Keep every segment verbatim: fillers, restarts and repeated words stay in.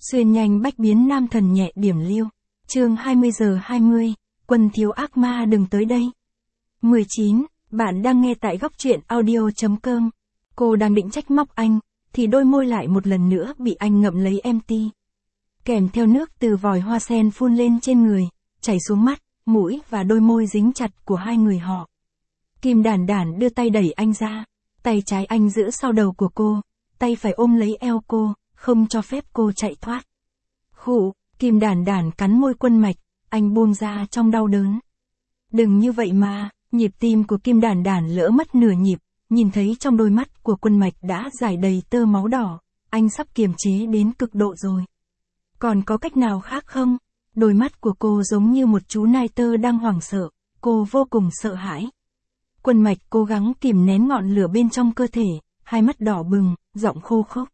Xuyên nhanh bách biến nam thần nhẹ điểm liêu. Chương hai mươi giờ hai mươi, Quân thiếu ác ma đừng tới đây. mười chín, bạn đang nghe tại góc truyện audio.com. Cô đang định trách móc anh, thì đôi môi lại một lần nữa bị anh ngậm lấy empty. Kèm theo nước từ vòi hoa sen phun lên trên người, chảy xuống mắt, mũi và đôi môi dính chặt của hai người họ. Kim Đản Đản đưa tay đẩy anh ra, tay trái anh giữ sau đầu của cô, tay phải ôm lấy eo cô, không cho phép cô chạy thoát. Khụ, Kim Đản Đản cắn môi Quân Mạch, anh buông ra trong đau đớn. Đừng như vậy mà, nhịp tim của Kim Đản Đản lỡ mất nửa nhịp, nhìn thấy trong đôi mắt của Quân Mạch đã rải đầy tơ máu đỏ, anh sắp kiềm chế đến cực độ rồi. Còn có cách nào khác không? Đôi mắt của cô giống như một chú nai tơ đang hoảng sợ, cô vô cùng sợ hãi. Quân Mạch cố gắng kìm nén ngọn lửa bên trong cơ thể, hai mắt đỏ bừng, giọng khô khốc.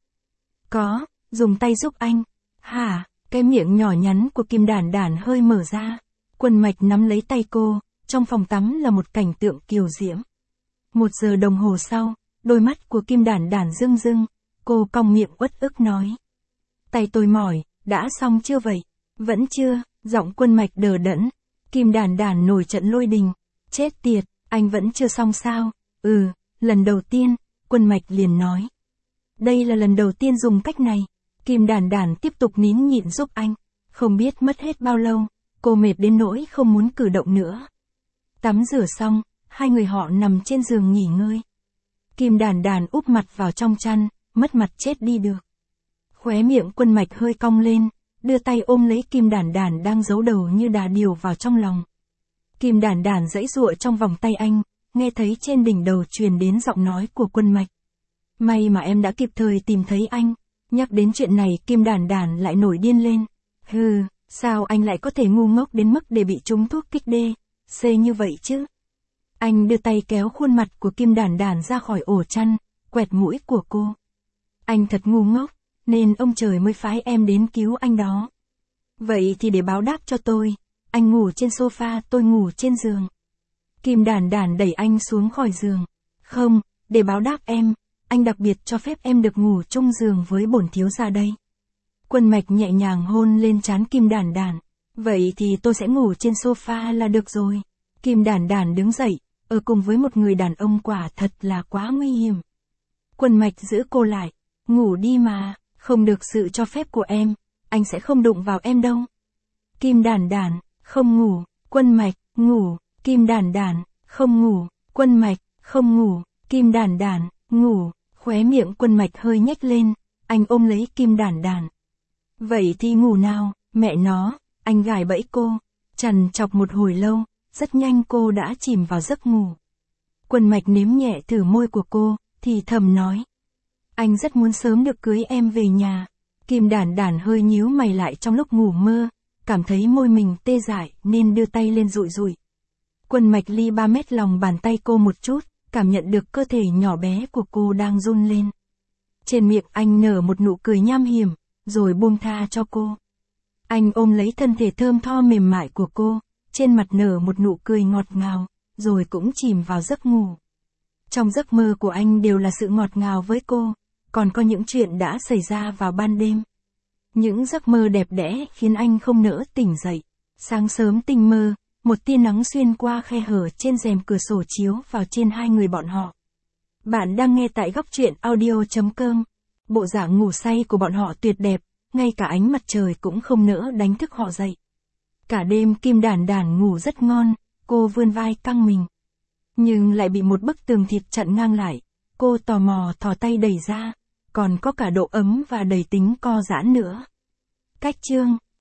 Có, dùng tay giúp anh. Hả? Cái miệng nhỏ nhắn của Kim Đản Đản hơi mở ra. Quân Mạch nắm lấy tay cô, trong phòng tắm là một cảnh tượng kiều diễm. Một giờ đồng hồ sau, đôi mắt của Kim Đản Đản rưng rưng, cô cong miệng uất ức nói. Tay tôi mỏi, đã xong chưa vậy? Vẫn chưa, giọng Quân Mạch đờ đẫn. Kim Đản Đản nổi trận lôi đình. Chết tiệt, anh vẫn chưa xong sao? Ừ, lần đầu tiên, Quân Mạch liền nói. Đây là lần đầu tiên dùng cách này. Kim Đản Đản tiếp tục nín nhịn giúp anh. Không biết mất hết bao lâu, cô mệt đến nỗi không muốn cử động nữa. Tắm rửa xong, hai người họ nằm trên giường nghỉ ngơi. Kim Đản Đản úp mặt vào trong chăn, mất mặt chết đi được. Khóe miệng Quân Mạch hơi cong lên, đưa tay ôm lấy Kim Đản Đản đang giấu đầu như đà điểu vào trong lòng. Kim Đản Đản giãy giụa trong vòng tay anh, nghe thấy trên đỉnh đầu truyền đến giọng nói của Quân Mạch. May mà em đã kịp thời tìm thấy anh. Nhắc đến chuyện này Kim Đản Đản lại nổi điên lên. Hừ, sao anh lại có thể ngu ngốc đến mức để bị trúng thuốc kích đê, C như vậy chứ? Anh đưa tay kéo khuôn mặt của Kim Đản Đản ra khỏi ổ chăn, quẹt mũi của cô. Anh thật ngu ngốc, nên ông trời mới phái em đến cứu anh đó. Vậy thì để báo đáp cho tôi, anh ngủ trên sofa, tôi ngủ trên giường. Kim Đản Đản đẩy anh xuống khỏi giường. Không, để báo đáp em, anh đặc biệt cho phép em được ngủ chung giường với bổn thiếu gia đây. Quân Mạch nhẹ nhàng hôn lên trán Kim Đản Đản. Vậy thì tôi sẽ ngủ trên sofa là được rồi. Kim Đản Đản đứng dậy, ở cùng với một người đàn ông quả thật là quá nguy hiểm. Quân Mạch giữ cô lại. Ngủ đi mà, không được sự cho phép của em, anh sẽ không đụng vào em đâu. Kim Đản Đản, không ngủ. Quân Mạch, ngủ. Kim Đản Đản, không ngủ. Quân Mạch, không ngủ. Kim Đản Đản, ngủ. Khóe miệng Quân Mạch hơi nhếch lên, anh ôm lấy Kim Đản Đản. Vậy thì ngủ nào, mẹ nó, anh gài bẫy cô. Trằn trọc một hồi lâu, rất nhanh cô đã chìm vào giấc ngủ. Quân Mạch nếm nhẹ thử môi của cô, thì thầm nói. Anh rất muốn sớm được cưới em về nhà. Kim Đản Đản hơi nhíu mày lại trong lúc ngủ mơ, cảm thấy môi mình tê dại nên đưa tay lên dụi dụi. Quân Mạch ly ba mét lòng bàn tay cô một chút, cảm nhận được cơ thể nhỏ bé của cô đang run lên. Trên miệng anh nở một nụ cười nham hiểm, rồi buông tha cho cô. Anh ôm lấy thân thể thơm tho mềm mại của cô, trên mặt nở một nụ cười ngọt ngào, rồi cũng chìm vào giấc ngủ. Trong giấc mơ của anh đều là sự ngọt ngào với cô, còn có những chuyện đã xảy ra vào ban đêm. Những giấc mơ đẹp đẽ khiến anh không nỡ tỉnh dậy. Sáng sớm tinh mơ, một tia nắng xuyên qua khe hở trên rèm cửa sổ chiếu vào trên hai người bọn họ. Bạn đang nghe tại góc truyện audio.com. Bộ dạng ngủ say của bọn họ tuyệt đẹp, ngay cả ánh mặt trời cũng không nỡ đánh thức họ dậy. Cả đêm Kim Đản Đản ngủ rất ngon, cô vươn vai căng mình. Nhưng lại bị một bức tường thịt chặn ngang lại, cô tò mò thò tay đẩy ra, còn có cả độ ấm và đầy tính co giãn nữa. Cách chương